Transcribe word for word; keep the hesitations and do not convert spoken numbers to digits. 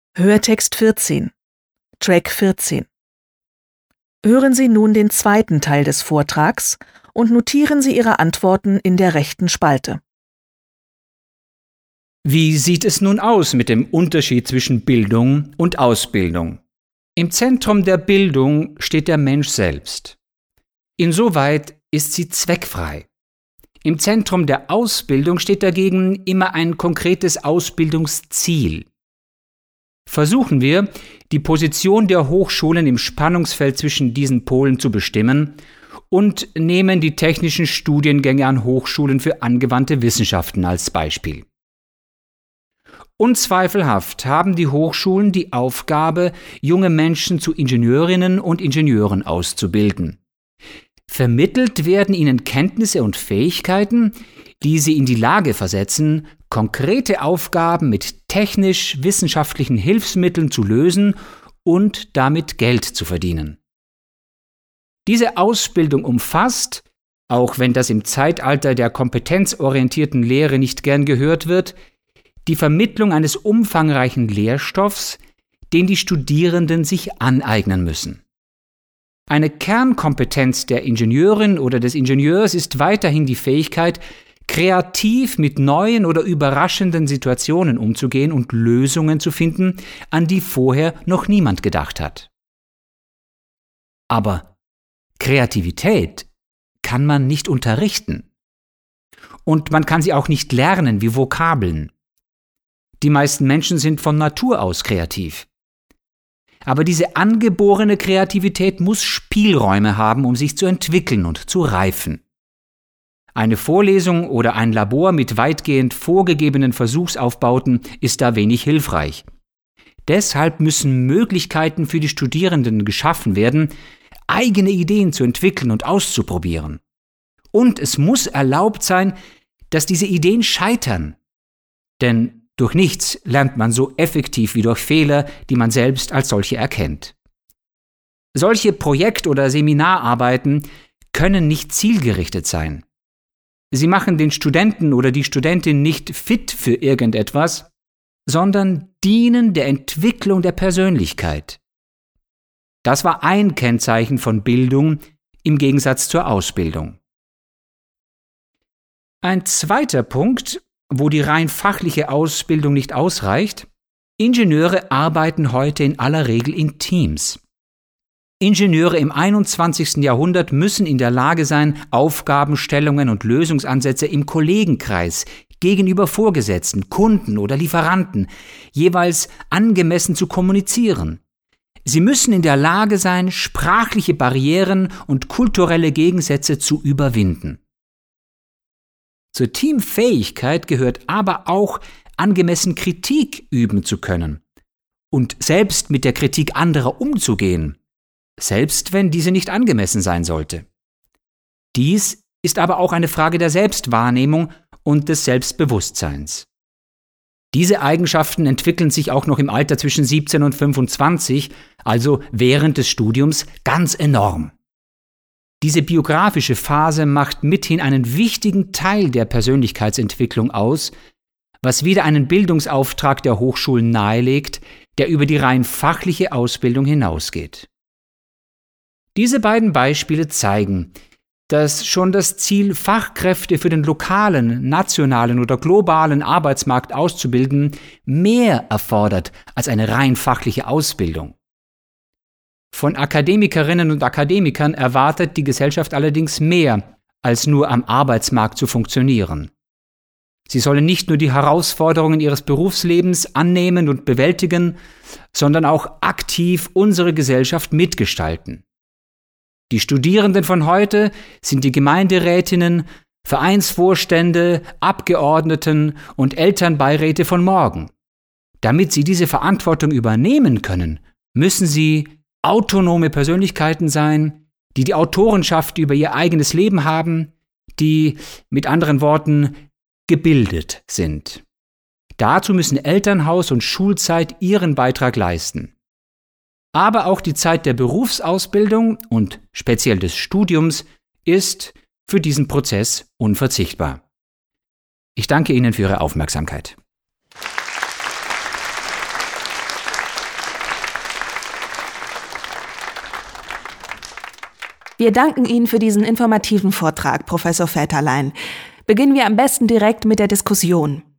Hörtext vierzehn, Track vierzehn. Hören Sie nun den zweiten Teil des Vortrags und notieren Sie Ihre Antworten in der rechten Spalte. Wie sieht es nun aus mit dem Unterschied zwischen Bildung und Ausbildung? Im Zentrum der Bildung steht der Mensch selbst. Insoweit ist sie zweckfrei. Im Zentrum der Ausbildung steht dagegen immer ein konkretes Ausbildungsziel. Versuchen wir, die Position der Hochschulen im Spannungsfeld zwischen diesen Polen zu bestimmen und nehmen die technischen Studiengänge an Hochschulen für angewandte Wissenschaften als Beispiel. Unzweifelhaft haben die Hochschulen die Aufgabe, junge Menschen zu Ingenieurinnen und Ingenieuren auszubilden. Vermittelt werden ihnen Kenntnisse und Fähigkeiten, die sie in die Lage versetzen, konkrete Aufgaben mit technisch-wissenschaftlichen Hilfsmitteln zu lösen und damit Geld zu verdienen. Diese Ausbildung umfasst, auch wenn das im Zeitalter der kompetenzorientierten Lehre nicht gern gehört wird, die Vermittlung eines umfangreichen Lehrstoffs, den die Studierenden sich aneignen müssen. Eine Kernkompetenz der Ingenieurin oder des Ingenieurs ist weiterhin die Fähigkeit, kreativ mit neuen oder überraschenden Situationen umzugehen und Lösungen zu finden, an die vorher noch niemand gedacht hat. Aber Kreativität kann man nicht unterrichten. Und man kann sie auch nicht lernen wie Vokabeln. Die meisten Menschen sind von Natur aus kreativ. Aber diese angeborene Kreativität muss Spielräume haben, um sich zu entwickeln und zu reifen. Eine Vorlesung oder ein Labor mit weitgehend vorgegebenen Versuchsaufbauten ist da wenig hilfreich. Deshalb müssen Möglichkeiten für die Studierenden geschaffen werden, eigene Ideen zu entwickeln und auszuprobieren. Und es muss erlaubt sein, dass diese Ideen scheitern. Denn durch nichts lernt man so effektiv wie durch Fehler, die man selbst als solche erkennt. Solche Projekt- oder Seminararbeiten können nicht zielgerichtet sein. Sie machen den Studenten oder die Studentin nicht fit für irgendetwas, sondern dienen der Entwicklung der Persönlichkeit. Das war ein Kennzeichen von Bildung im Gegensatz zur Ausbildung. Ein zweiter Punkt, wo die rein fachliche Ausbildung nicht ausreicht: Ingenieure arbeiten heute in aller Regel in Teams. Ingenieure im einundzwanzigsten Jahrhundert müssen in der Lage sein, Aufgabenstellungen und Lösungsansätze im Kollegenkreis, gegenüber Vorgesetzten, Kunden oder Lieferanten jeweils angemessen zu kommunizieren. Sie müssen in der Lage sein, sprachliche Barrieren und kulturelle Gegensätze zu überwinden. Zur Teamfähigkeit gehört aber auch, angemessen Kritik üben zu können und selbst mit der Kritik anderer umzugehen, selbst wenn diese nicht angemessen sein sollte. Dies ist aber auch eine Frage der Selbstwahrnehmung und des Selbstbewusstseins. Diese Eigenschaften entwickeln sich auch noch im Alter zwischen siebzehn und fünfundzwanzig, also während des Studiums, ganz enorm. Diese biografische Phase macht mithin einen wichtigen Teil der Persönlichkeitsentwicklung aus, was wieder einen Bildungsauftrag der Hochschulen nahelegt, der über die rein fachliche Ausbildung hinausgeht. Diese beiden Beispiele zeigen, dass schon das Ziel, Fachkräfte für den lokalen, nationalen oder globalen Arbeitsmarkt auszubilden, mehr erfordert als eine rein fachliche Ausbildung. Von Akademikerinnen und Akademikern erwartet die Gesellschaft allerdings mehr, als nur am Arbeitsmarkt zu funktionieren. Sie sollen nicht nur die Herausforderungen ihres Berufslebens annehmen und bewältigen, sondern auch aktiv unsere Gesellschaft mitgestalten. Die Studierenden von heute sind die Gemeinderätinnen, Vereinsvorstände, Abgeordneten und Elternbeiräte von morgen. Damit sie diese Verantwortung übernehmen können, müssen sie autonome Persönlichkeiten sein, die die Autorenschaft über ihr eigenes Leben haben, die, mit anderen Worten, gebildet sind. Dazu müssen Elternhaus und Schulzeit ihren Beitrag leisten. Aber auch die Zeit der Berufsausbildung und speziell des Studiums ist für diesen Prozess unverzichtbar. Ich danke Ihnen für Ihre Aufmerksamkeit. Wir danken Ihnen für diesen informativen Vortrag, Professor Väterlein. Beginnen wir am besten direkt mit der Diskussion.